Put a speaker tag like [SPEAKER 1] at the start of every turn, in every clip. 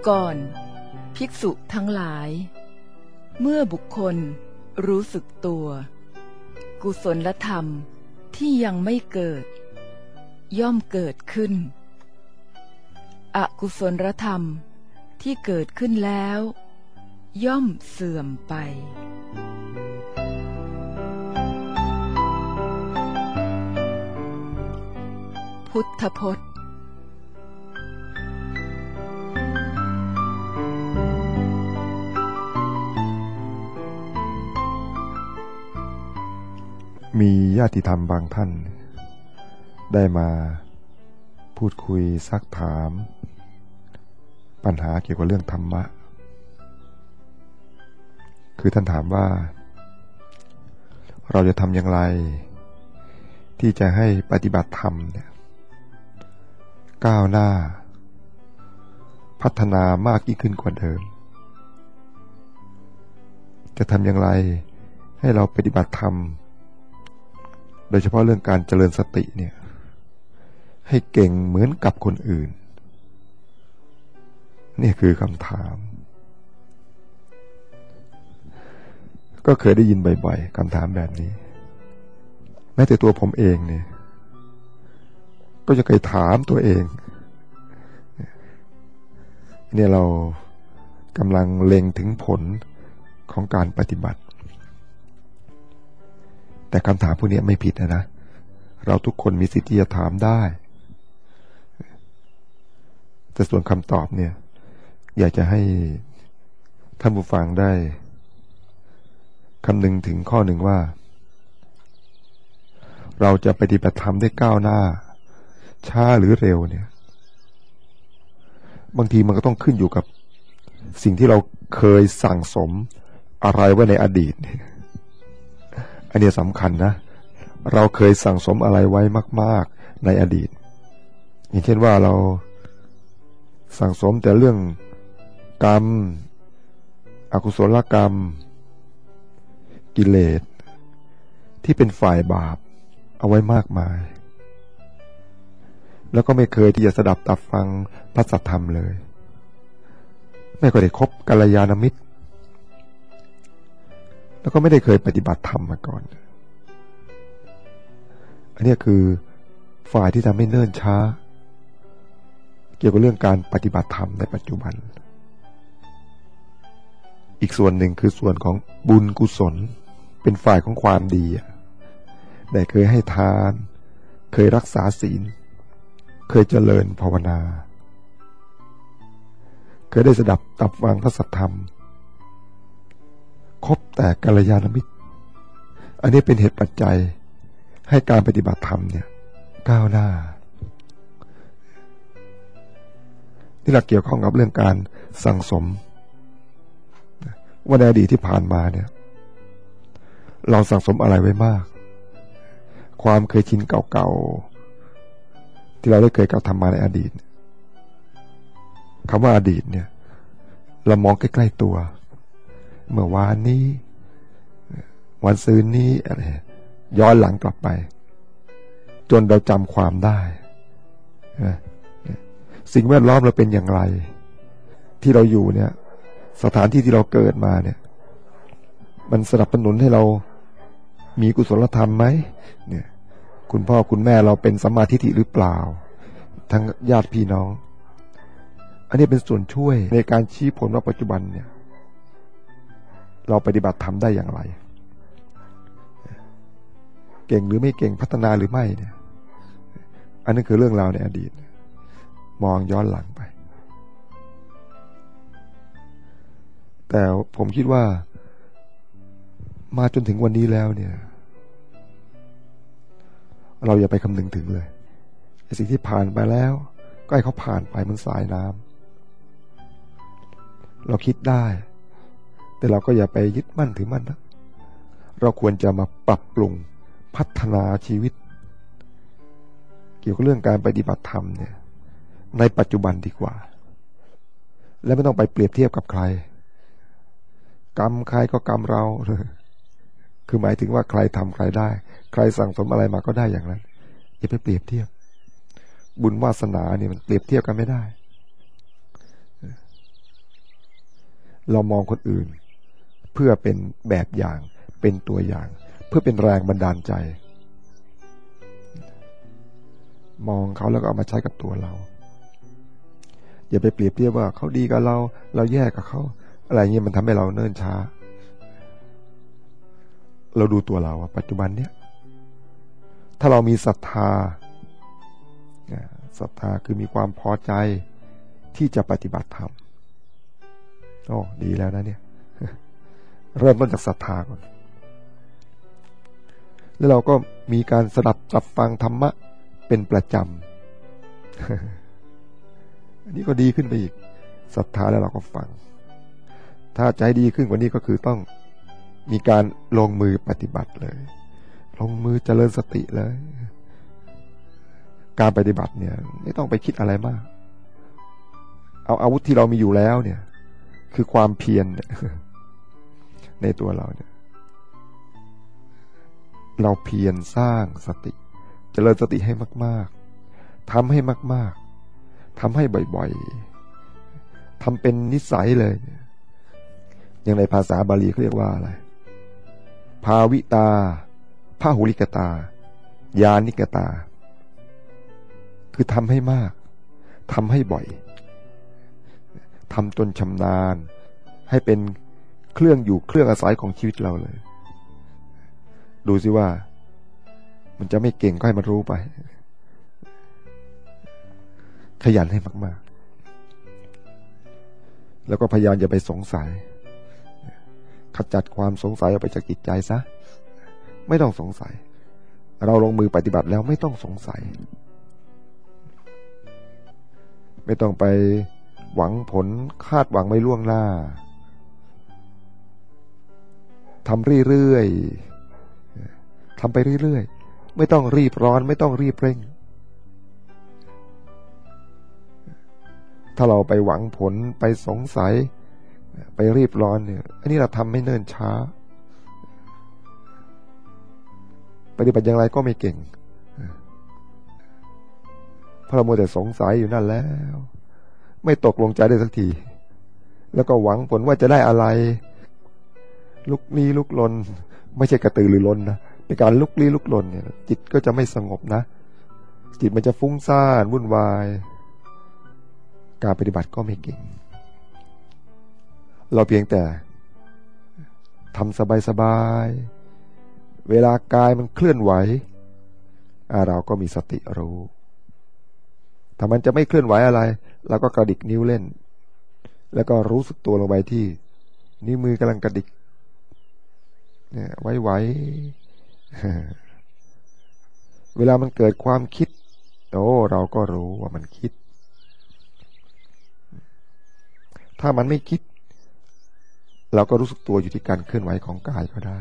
[SPEAKER 1] ก่อนภิกษุทั้งหลายเมื่อบุคคลรู้สึกตัวกุศลธรรมที่ยังไม่เกิดย่อมเกิดขึ้นอกุศลธรรมที่เกิดขึ้นแล้วย่อมเสื่อมไปพุทธพจน์
[SPEAKER 2] มีญาติธรรมบางท่านได้มาพูดคุยซักถามปัญหาเกี่ยวกับเรื่องธรรมะคือท่านถามว่าเราจะทำอย่างไรที่จะให้ปฏิบัติธรรมเนี่ยก้าวหน้าพัฒนามากยิ่งขึ้นกว่าเดิมจะทำอย่างไรให้เราปฏิบัติธรรมโดยเฉพาะเรื่องการเจริญสติเนี่ยให้เก่งเหมือนกับคนอื่นนี่คือคำถามก็เคยได้ยินบ่อยๆคำถามแบบนี้แม้แต่ตัวผมเองเนี่ยก็จะเคยถามตัวเองเนี่ยเรากำลังเล็งถึงผลของการปฏิบัติแต่คำถามพวกนี้ไม่ผิดนะเราทุกคนมีสิทธิ์ที่จะถามได้แต่ส่วนคำตอบเนี่ยอยากจะให้ท่านผู้ฟังได้คำนึงถึงข้อหนึ่งว่าเราจะปฏิบัติธรรมได้ก้าวหน้าช้าหรือเร็วเนี่ยบางทีมันก็ต้องขึ้นอยู่กับสิ่งที่เราเคยสั่งสมอะไรไว้ในอดีตอันนี้สำคัญนะเราเคยสั่งสมอะไรไว้มากๆในอดีตอย่างเช่นว่าเราสั่งสมแต่เรื่องกรรมอกุศลกรรมกิเลสที่เป็นฝ่ายบาปเอาไว้มากมายแล้วก็ไม่เคยที่จะสดับตับฟังพระสัทธรรมเลยไม่เคยได้คบกัลยาณมิตรแล้วก็ไม่ได้เคยปฏิบัติธรรมมาก่อนอันนี้คือฝ่ายที่ทำให้เนิ่นช้าเกี่ยวกับเรื่องการปฏิบัติธรรมในปัจจุบันอีกส่วนหนึ่งคือส่วนของบุญกุศลเป็นฝ่ายของความดีได้เคยให้ทานเคยรักษาศีลเคยเจริญภาวนาเคยได้สดับตับฟังพระสัทธรรมคบแต่กัลยาณมิตรอันนี้เป็นเหตุปัจจัยให้การปฏิบัติธรรมเนี่ยก้าวหน้าที่หลักเกี่ยวข้องกับเรื่องการสั่งสมว่าในอดีตที่ผ่านมาเนี่ยเราสั่งสมอะไรไว้มากความเคยชินเก่าๆที่เราได้เคยกระทำมาในอดีตคำว่าอดีตเนี่ยเรามองใกล้ๆตัวเมื่อวานนี้วันซืนนี้อะไรย้อนหลังกลับไปจนเราจำความได้สิ่งแวดล้อมเราเป็นอย่างไรที่เราอยู่เนี่ยสถานที่ที่เราเกิดมาเนี่ยมันสนับสนุนให้เรามีกุศลธรรมไหมเนี่ยคุณพ่อคุณแม่เราเป็นสัมมาทิฏฐิหรือเปล่าทั้งญาติพี่น้องอันนี้เป็นส่วนช่วยในการชี้ผลว่าปัจจุบันเนี่ยเราปฏิบัติธรรมได้อย่างไรเก่งหรือไม่เก่งพัฒนาหรือไม่เนี่ยอันนั้นคือเรื่องราวในอดีตมองย้อนหลังไปแต่ผมคิดว่ามาจนถึงวันนี้แล้วเนี่ยเราอย่าไปคำนึงถึงเลยสิ่งที่ผ่านไปแล้วก็ให้เขาผ่านไปเหมือนสายน้ำเราคิดได้แต่เราก็อย่าไปยึดมั่นถือมั่นนะเราควรจะมาปรับปรุงพัฒนาชีวิตเกี่ยวกับเรื่องการปฏิบัติธรรมเนี่ยในปัจจุบันดีกว่าและไม่ต้องไปเปรียบเทียบกับใครกรรมใครก็กรรมเราคือหมายถึงว่าใครทำใครได้ใครสั่งสมอะไรมาก็ได้อย่างนั้นอย่าไปเปรียบเทียบบุญวาสนาเนี่ยมันเปรียบเทียบกันไม่ได้เรามองคนอื่นเพื่อเป็นแบบอย่างเป็นตัวอย่างเพื่อเป็นแรงบันดาลใจมองเขาแล้วก็เอามาใช้กับตัวเราอย่าไปเปรียบเทียบว่าเขาดีกับเราแย่กับเขาอะไรเงี้ยมันทำให้เราเนิ่นช้าเราดูตัวเราปัจจุบันเนี้ยถ้าเรามีศรัทธาคือมีความพอใจที่จะปฏิบัติธรรมโอ้ดีแล้วนะเนี่ยเริ่มต้นจากศรัทธาก่อนแล้วเราก็มีการสดับรับฟังธรรมะเป็นประจำอันนี้ก็ดีขึ้นไปอีกศรัทธาแล้วเราก็ฟังถ้าใจดีขึ้นกว่านี้ก็คือต้องมีการลงมือปฏิบัติเลยลงมือเจริญสติเลยการปฏิบัติเนี่ยไม่ต้องไปคิดอะไรมากเอาอาวุธที่เรามีอยู่แล้วเนี่ยคือความเพียรในตัวเราเนี่ยเราเพียรสร้างสติเจริญสติให้มากๆทำให้มากๆทำให้บ่อยๆทำเป็นนิสัยเลยอย่างในภาษาบาลีเขาเรียกว่าอะไรภาวิตาพหุลิกตายานิกตาคือทำให้มากทำให้บ่อยทำจนชำนาญให้เป็นเครื่องอยู่เครื่องอาศัยของชีวิตเราเลยดูสิว่ามันจะไม่เก่งก็ให้มันรู้ไปขยันให้มากๆแล้วก็พยายามอย่าไปสงสัยขจัดความสงสัยออกไปจากจิตใจซะไม่ต้องสงสัยเราลงมือปฏิบัติแล้วไม่ต้องสงสัยไม่ต้องไปหวังผลคาดหวังไม่ล่วงหน้าทำเรื่อยๆทำไปเรื่อยๆไม่ต้องรีบร้อนไม่ต้องรีบเร่งถ้าเราไปหวังผลไปสงสัยไปรีบร้อนเนี่ยอันนี้เราทำไม่เนิ่นช้าปฏิบัติอย่างไรก็ไม่เก่งเพราะเรามัวแต่สงสัยอยู่นั่นแล้วไม่ตกลงใจได้สักทีแล้วก็หวังผลว่าจะได้อะไรลุกลี้ลุกลนไม่ใช่กระตือรือร้นนะเป็นการลุกลี้ลุกลนเนี่ยจิตก็จะไม่สงบนะจิตมันจะฟุ้งซ่านวุ่นวายการปฏิบัติก็ไม่เก่งเราเพียงแต่ทำสบายๆเวลากายมันเคลื่อนไหวเราก็มีสติรู้ถ้ามันจะไม่เคลื่อนไหวอะไรเราก็กระดิกนิ้วเล่นแล้วก็รู้สึกตัวลงไปที่นิ้วมือกำลังกระดิกเนี่ยไหวๆเวลามันเกิดความคิดเราก็รู้ว่ามันคิดถ้ามันไม่คิดเราก็รู้สึกตัวอยู่ที่การเคลื่อนไหวของกายก็ได้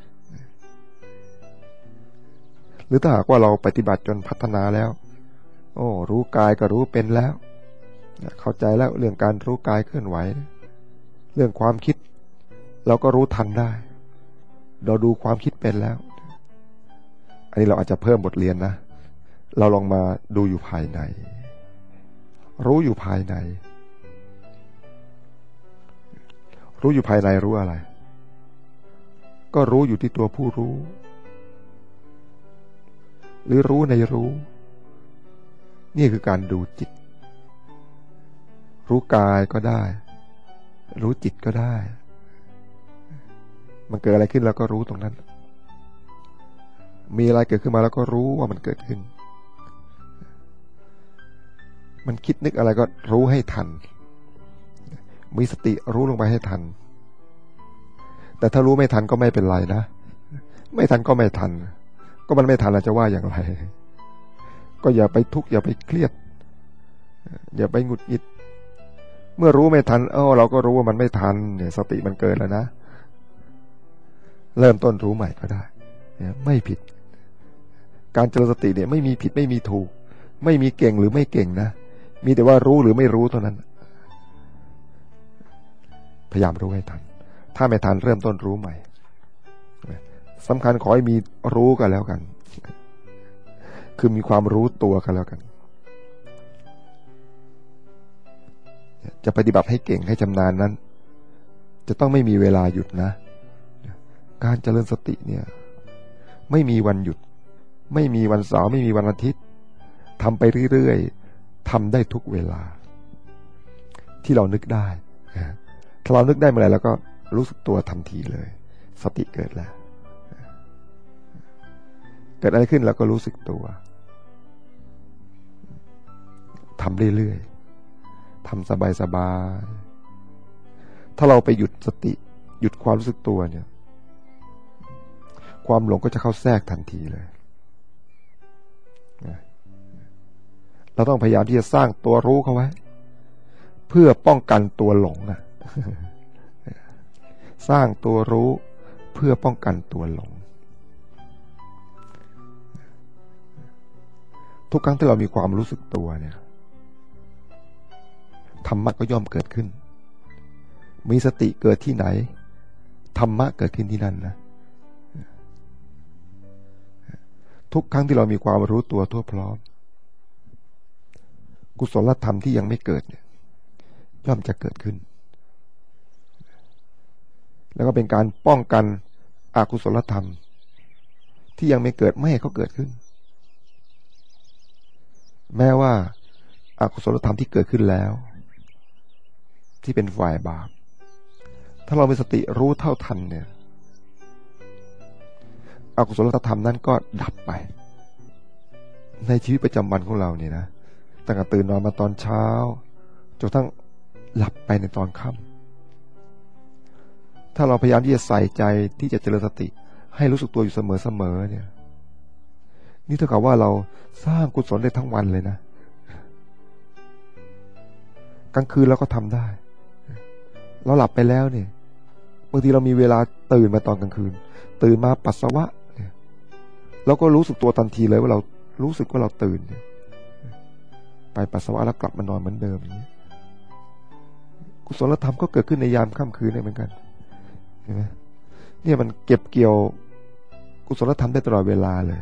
[SPEAKER 2] หรือถ้าหากว่าเราปฏิบัติจนพัฒนาแล้วรู้กายก็รู้เป็นแล้วเข้าใจแล้วเรื่องการรู้กายเคลื่อนไหวเรื่องความคิดเราก็รู้ทันได้เราดูความคิดเป็นแล้วอันนี้เราอาจจะเพิ่มบทเรียนนะเราลองมาดูอยู่ภายในรู้อยู่ภายในรู้อยู่ภายในรู้อะไรก็รู้อยู่ที่ตัวผู้รู้หรือรู้ในรู้นี่คือการดูจิตรู้กายก็ได้รู้จิตก็ได้มันเกิดอะไรขึ้นแล้วก็รู้ตรงนั้นมีอะไรเกิดขึ้นมาแล้วก็รู้ว่ามันเกิดขึ้นมันคิดนึกอะไรก็รู้ให้ทันมีสติรู้ลงไปให้ทันแต่ถ้ารู้ไม่ทันก็ไม่เป็นไรนะไม่ทันก็ไม่ทันก็มันไม่ทันเราจะว่าอย่างไรก็อย่าไปทุกข์อย่าไปเครียดอย่าไปหงุดหงิดเมื่อรู้ไม่ทันเราก็รู้ว่ามันไม่ทันเนี่ยสติมันเกินแล้วนะเริ่มต้นรู้ใหม่ก็ได้เนี่ยไม่ผิดการเจริญสติเนี่ยไม่มีผิดไม่มีถูกไม่มีเก่งหรือไม่เก่งนะมีแต่ว่ารู้หรือไม่รู้เท่านั้นพยายามรู้ให้ทันถ้าไม่ทันเริ่มต้นรู้ใหม่สำคัญขอให้มีรู้กันแล้วกันคือมีความรู้ตัวกันแล้วกันจะปฏิบัติให้เก่งให้ชำนาญนั้นจะต้องไม่มีเวลาหยุดนะการเจริญสติเนี่ยไม่มีวันหยุดไม่มีวันเสาร์ไม่มีวันอาทิตย์ทำไปเรื่อยๆทำได้ทุกเวลาที่เรานึกได้ถ้าเรานึกได้เมื่อไหร่แล้วก็รู้สึกตัวทันทีเลยสติเกิดแล้วเกิดอะไรขึ้นแล้วก็รู้สึกตัวทำเรื่อยๆทำสบายๆถ้าเราไปหยุดสติหยุดความรู้สึกตัวเนี่ยความหลงก็จะเข้าแทรกทันทีเลยเราต้องพยายามที่จะสร้างตัวรู้เข้าไว้เพื่อป้องกันตัวหลงนะสร้างตัวรู้เพื่อป้องกันตัวหลงทุกครั้งที่เรามีความรู้สึกตัวเนี่ยธรรมะก็ย่อมเกิดขึ้นมีสติเกิดที่ไหนธรรมะเกิดขึ้นที่นั่นนะทุกครั้งที่เรามีความรู้ตัวทั่วพร้อมกุศลธรรมที่ยังไม่เกิดเนี่ยย่อมจะเกิดขึ้นแล้วก็เป็นการป้องกันอกุศลธรรมที่ยังไม่เกิดไม่ให้เขาเกิดขึ้นแม้ว่าอกุศลธรรมที่เกิดขึ้นแล้วที่เป็นฝ่ายบาปถ้าเรามีสติรู้เท่าทันเนี่ยอกุศลธรรมนั้นก็ดับไปในชีวิตประจำวันของเราเนี่ยนะตั้งแต่ตื่นนอนมาตอนเช้าจนทั้งหลับไปในตอนค่ำถ้าเราพยายามที่จะใส่ใจที่จะเจริญสติให้รู้สึกตัวอยู่เสมอเนี่ยนี่เท่ากับว่าเราสร้างกุศลได้ทั้งวันเลยนะกลางคืนเราก็ทำได้เราหลับไปแล้วเนี่ยบางทีเรามีเวลาตื่นมาตอนกลางคืนตื่นมาปัสสาวะเราก็รู้สึกตัวทันทีเลยว่าเรารู้สึกว่าเราตื่นไปปัสสาวะแล้วกลับมานอนเหมือนเดิมอย่างนี้กุศลธรรมก็เกิดขึ้นในยามค่ำคืนได้เหมือนกันเห็นไหมเนี่ยมันเก็บเกี่ยวกุศลธรรมได้ตลอดเวลาเลย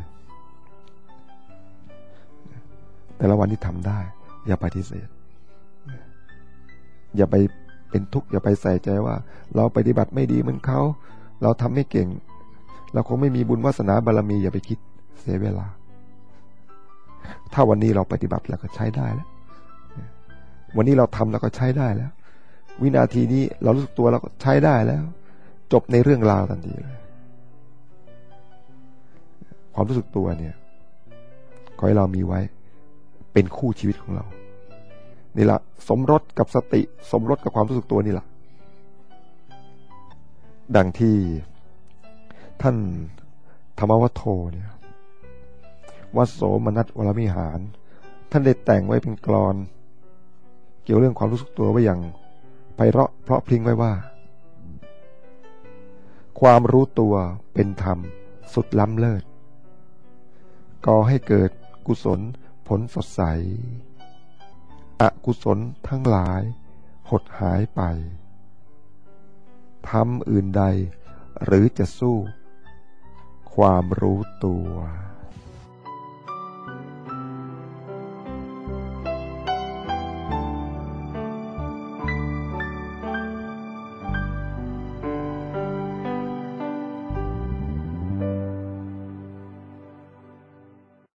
[SPEAKER 2] แต่ละวันที่ทำได้อย่าปฏิเสธอย่าไปเป็นทุกข์อย่าไปใส่ใจว่าเราปฏิบัติไม่ดีเหมือนเขาเราทำไม่เก่งเราคงไม่มีบุญวาสนาบารมีอย่าไปคิดเสียเวลาถ้าวันนี้เราปฏิบัติแล้วก็ใช้ได้แล้ววันนี้เราทำแล้วก็ใช้ได้แล้ววินาทีนี้เรารู้สึกตัวเราก็ใช้ได้แล้วจบในเรื่องราวทันทีเลยความรู้สึกตัวเนี่ยขอให้เรามีไว้เป็นคู่ชีวิตของเรานี่แหละสมรสกับสติสมรสกับความรู้สึกตัวนี่แหละดังที่ท่านธรรมวัฒโธเนี่ยวัดโสมนัสวรมิหารท่านได้แต่งไว้เป็นกลอนเกี่ยวเรื่องความรู้สึกตัวไว้อย่างไพเราะเพราะพริ้งไว้ว่าความรู้ตัวเป็นธรรมสุดล้ำเลิศก่อให้เกิดกุศลผลสดใสอกุศลทั้งหลายหดหายไปทำอื่นใดหรือจะสู้ความรู้ตัว